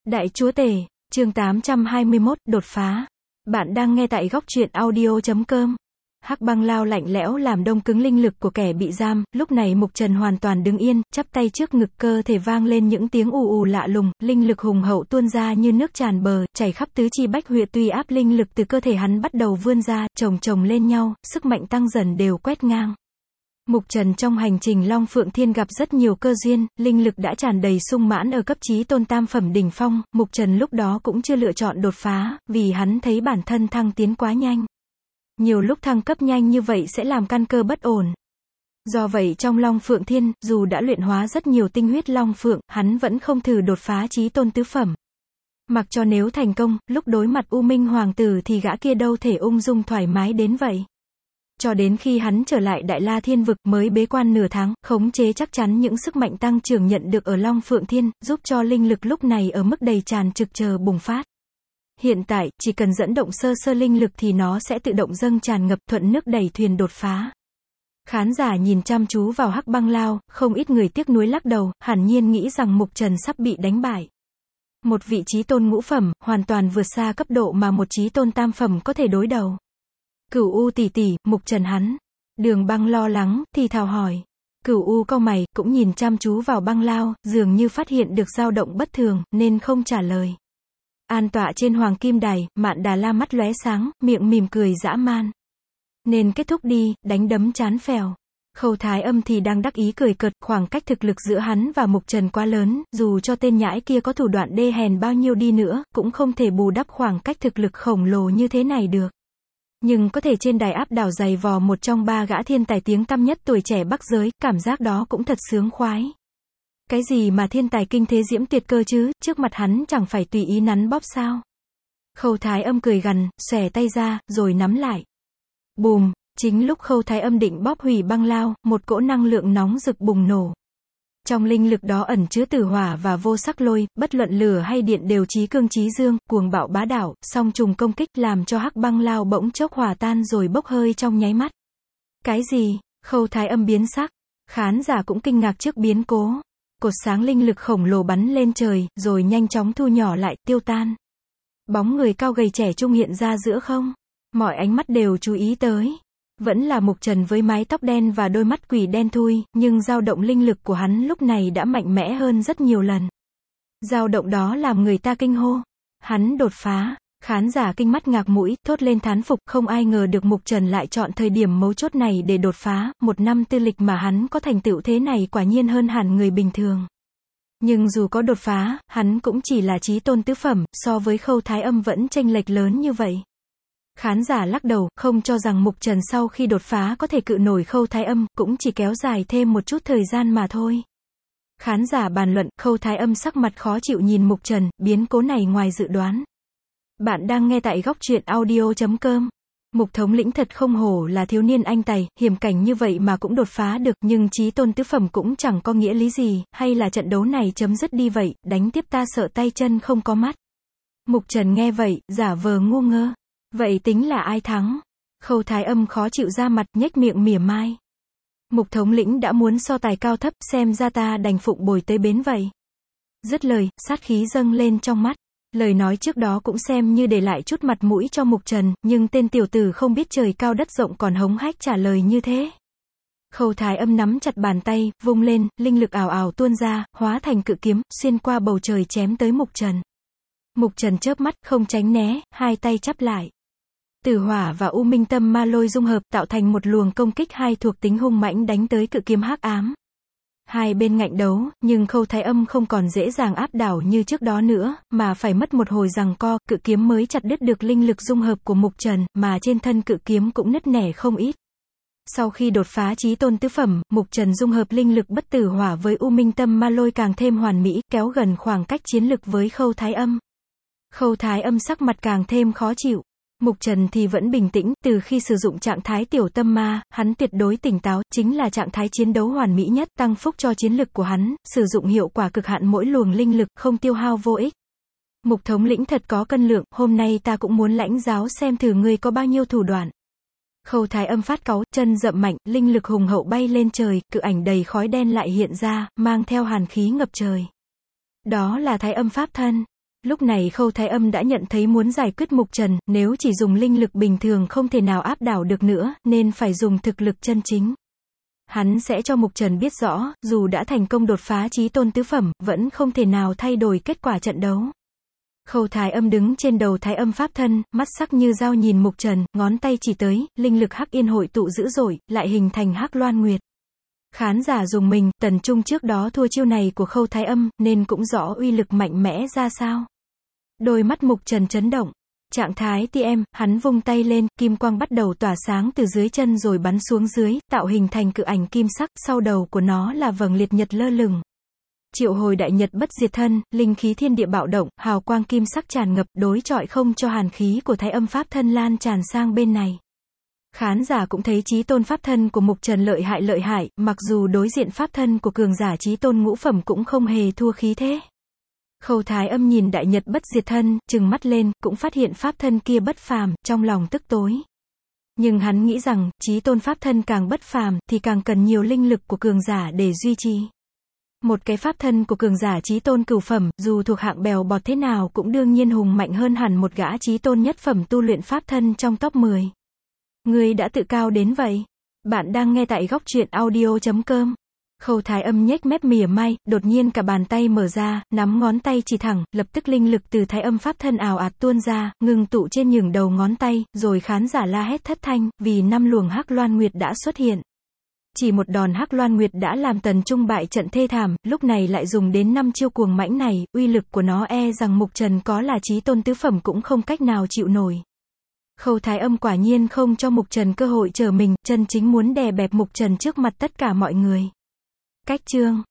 Đại Chúa Tể, chương 821, đột phá. Bạn đang nghe tại góc truyện audio.com. Hắc băng lao lạnh lẽo làm đông cứng linh lực của kẻ bị giam, lúc này Mục Trần hoàn toàn đứng yên, chắp tay trước ngực, cơ thể vang lên những tiếng ù ù lạ lùng, linh lực hùng hậu tuôn ra như nước tràn bờ, chảy khắp tứ chi bách huyệt, tùy áp linh lực từ cơ thể hắn bắt đầu vươn ra, chồng lên nhau, sức mạnh tăng dần đều quét ngang. Mục Trần trong hành trình Long Phượng Thiên gặp rất nhiều cơ duyên, linh lực đã tràn đầy sung mãn ở cấp chí tôn tam phẩm đỉnh phong, Mục Trần lúc đó cũng chưa lựa chọn đột phá, vì hắn thấy bản thân thăng tiến quá nhanh. Nhiều lúc thăng cấp nhanh như vậy sẽ làm căn cơ bất ổn. Do vậy trong Long Phượng Thiên, dù đã luyện hóa rất nhiều tinh huyết Long Phượng, hắn vẫn không thử đột phá chí tôn tứ phẩm. Mặc cho nếu thành công, lúc đối mặt U Minh Hoàng tử thì gã kia đâu thể ung dung thoải mái đến vậy. Cho đến khi hắn trở lại Đại La Thiên Vực mới bế quan nửa tháng, khống chế chắc chắn những sức mạnh tăng trưởng nhận được ở Long Phượng Thiên, giúp cho linh lực lúc này ở mức đầy tràn trực chờ bùng phát. Hiện tại, chỉ cần dẫn động sơ linh lực thì nó sẽ tự động dâng tràn ngập, thuận nước đẩy thuyền đột phá. Khán giả nhìn chăm chú vào Hắc băng lao, không ít người tiếc nuối lắc đầu, hẳn nhiên nghĩ rằng Mục Trần sắp bị đánh bại. Một vị chí tôn ngũ phẩm, hoàn toàn vượt xa cấp độ mà một chí tôn tam phẩm có thể đối đầu. Cửu U tỷ tỷ, Mục Trần hắn. Đường Băng lo lắng, thì thào hỏi. Cửu U cau mày, cũng nhìn chăm chú vào băng lao, dường như phát hiện được dao động bất thường, nên không trả lời. An tọa trên hoàng kim đài, Mạn Đà La mắt lóe sáng, miệng mỉm cười dã man. Nên kết thúc đi, đánh đấm chán phèo. Khâu Thái Âm thì đang đắc ý cười cợt, khoảng cách thực lực giữa hắn và Mục Trần quá lớn, dù cho tên nhãi kia có thủ đoạn đê hèn bao nhiêu đi nữa, cũng không thể bù đắp khoảng cách thực lực khổng lồ như thế này được. Nhưng có thể trên đài áp đảo giày vò một trong ba gã thiên tài tiếng tăm nhất tuổi trẻ Bắc giới, cảm giác đó cũng thật sướng khoái. Cái gì mà thiên tài kinh thế diễm tuyệt cơ chứ, trước mặt hắn chẳng phải tùy ý nắn bóp sao. Khâu Thái Âm cười gằn, xòe tay ra, rồi nắm lại. Bùm, chính lúc Khâu Thái Âm định bóp hủy băng lao, một cỗ năng lượng nóng rực bùng nổ. Trong linh lực đó ẩn chứa tử hỏa và vô sắc lôi, bất luận lửa hay điện đều chí cương chí dương, cuồng bạo bá đạo, song trùng công kích làm cho Hắc băng lao bỗng chốc hòa tan rồi bốc hơi trong nháy mắt. Cái gì? Khâu Thái Âm biến sắc. Khán giả cũng kinh ngạc trước biến cố. Cột sáng linh lực khổng lồ bắn lên trời, rồi nhanh chóng thu nhỏ lại, tiêu tan. Bóng người cao gầy trẻ trung hiện ra giữa không. Mọi ánh mắt đều chú ý tới. Vẫn là Mục Trần với mái tóc đen và đôi mắt quỷ đen thui, nhưng dao động linh lực của hắn lúc này đã mạnh mẽ hơn rất nhiều lần. Dao động đó làm người ta kinh hô. Hắn đột phá. Khán giả kinh mắt ngạc mũi, thốt lên thán phục, không ai ngờ được Mục Trần lại chọn thời điểm mấu chốt này để đột phá, một năm tư lịch mà hắn có thành tựu thế này quả nhiên hơn hẳn người bình thường. Nhưng dù có đột phá, hắn cũng chỉ là chí tôn tứ phẩm, so với Khâu Thái Âm vẫn chênh lệch lớn như vậy. Khán giả lắc đầu, không cho rằng Mục Trần sau khi đột phá có thể cự nổi Khâu Thái Âm, cũng chỉ kéo dài thêm một chút thời gian mà thôi. Khán giả bàn luận, Khâu Thái Âm sắc mặt khó chịu nhìn Mục Trần, biến cố này ngoài dự đoán. Bạn đang nghe tại góc truyện audio.com. Mục thống lĩnh thật không hổ là thiếu niên anh tài, hiểm cảnh như vậy mà cũng đột phá được, nhưng chí tôn tứ phẩm cũng chẳng có nghĩa lý gì, hay là trận đấu này chấm dứt đi vậy, đánh tiếp ta sợ tay chân không có mắt. Mục Trần nghe vậy, giả vờ ngu ngơ. Vậy tính là ai thắng? Khâu Thái Âm khó chịu ra mặt, nhếch miệng mỉa mai. Mục thống lĩnh đã muốn so tài cao thấp, xem ra ta đành phụng bồi tới bến vậy. Dứt lời, sát khí dâng lên trong mắt. Lời nói trước đó cũng xem như để lại chút mặt mũi cho Mục Trần, nhưng tên tiểu tử không biết trời cao đất rộng còn hống hách trả lời như thế. Khâu Thái Âm nắm chặt bàn tay, vung lên, linh lực ào ào tuôn ra, hóa thành cự kiếm, xuyên qua bầu trời chém tới Mục Trần. Mục Trần chớp mắt, không tránh né, hai tay chắp lại. Tử hỏa và U Minh tâm ma lôi dung hợp tạo thành một luồng công kích hai thuộc tính hung mãnh đánh tới cự kiếm hắc ám. Hai bên ngạnh đấu, nhưng Khâu Thái Âm không còn dễ dàng áp đảo như trước đó nữa, mà phải mất một hồi giằng co, cự kiếm mới chặt đứt được linh lực dung hợp của Mục Trần, mà trên thân cự kiếm cũng nứt nẻ không ít. Sau khi đột phá chí tôn tứ phẩm, Mục Trần dung hợp linh lực bất tử hỏa với U Minh tâm ma lôi càng thêm hoàn mỹ, kéo gần khoảng cách chiến lực với Khâu Thái Âm. Khâu Thái Âm sắc mặt càng thêm khó chịu. Mục Trần thì vẫn bình tĩnh, từ khi sử dụng trạng thái tiểu tâm ma, hắn tuyệt đối tỉnh táo, chính là trạng thái chiến đấu hoàn mỹ nhất, tăng phúc cho chiến lực của hắn, sử dụng hiệu quả cực hạn mỗi luồng linh lực, không tiêu hao vô ích. Mục thống lĩnh thật có cân lượng, hôm nay ta cũng muốn lãnh giáo xem thử ngươi có bao nhiêu thủ đoạn. Khâu Thái Âm phát cáu, chân dậm mạnh, linh lực hùng hậu bay lên trời, cự ảnh đầy khói đen lại hiện ra, mang theo hàn khí ngập trời. Đó là Thái Âm pháp thân. Lúc này Khâu Thái Âm đã nhận thấy muốn giải quyết Mục Trần, nếu chỉ dùng linh lực bình thường không thể nào áp đảo được nữa, nên phải dùng thực lực chân chính. Hắn sẽ cho Mục Trần biết rõ, dù đã thành công đột phá chí tôn tứ phẩm, vẫn không thể nào thay đổi kết quả trận đấu. Khâu Thái Âm đứng trên đầu Thái Âm pháp thân, mắt sắc như dao nhìn Mục Trần, ngón tay chỉ tới, linh lực Hắc Yên hội tụ dữ dội, lại hình thành Hắc Loan Nguyệt. Khán giả dùng mình, Tần Trung trước đó thua chiêu này của Khâu Thái Âm, nên cũng rõ uy lực mạnh mẽ ra sao. Đôi mắt Mục Trần chấn động. Trạng thái TM, hắn vung tay lên, kim quang bắt đầu tỏa sáng từ dưới chân rồi bắn xuống dưới, tạo hình thành cự ảnh kim sắc, sau đầu của nó là vầng liệt nhật lơ lửng. Triệu hồi đại nhật bất diệt thân, linh khí thiên địa bạo động, hào quang kim sắc tràn ngập, đối chọi không cho hàn khí của Thái Âm pháp thân lan tràn sang bên này. Khán giả cũng thấy chí tôn pháp thân của Mục Trần lợi hại, mặc dù đối diện pháp thân của cường giả chí tôn ngũ phẩm cũng không hề thua khí thế. Khâu Thái Âm nhìn đại nhật bất diệt thân, trừng mắt lên, cũng phát hiện pháp thân kia bất phàm, trong lòng tức tối. Nhưng hắn nghĩ rằng, chí tôn pháp thân càng bất phàm, thì càng cần nhiều linh lực của cường giả để duy trì. Một cái pháp thân của cường giả chí tôn cửu phẩm, dù thuộc hạng bèo bọt thế nào cũng đương nhiên hùng mạnh hơn hẳn một gã chí tôn nhất phẩm tu luyện pháp thân trong top 10. Ngươi đã tự cao đến vậy. Bạn đang nghe tại góc truyện audio.com. Khâu Thái Âm nhếch mép mỉa mai, đột nhiên cả bàn tay mở ra, nắm ngón tay chỉ thẳng, lập tức linh lực từ Thái Âm pháp thân ào ạt tuôn ra, ngưng tụ trên nhửng đầu ngón tay, rồi khán giả la hét thất thanh, vì 5 luồng Hắc Loan Nguyệt đã xuất hiện. Chỉ một đòn Hắc Loan Nguyệt đã làm Tần Trung bại trận thê thảm, lúc này lại dùng đến 5 chiêu cuồng mãnh này, uy lực của nó e rằng Mục Trần có là chí tôn tứ phẩm cũng không cách nào chịu nổi. Khâu Thái Âm quả nhiên không cho Mục Trần cơ hội trở mình, chân chính muốn đè bẹp Mục Trần trước mặt tất cả mọi người. Cách chương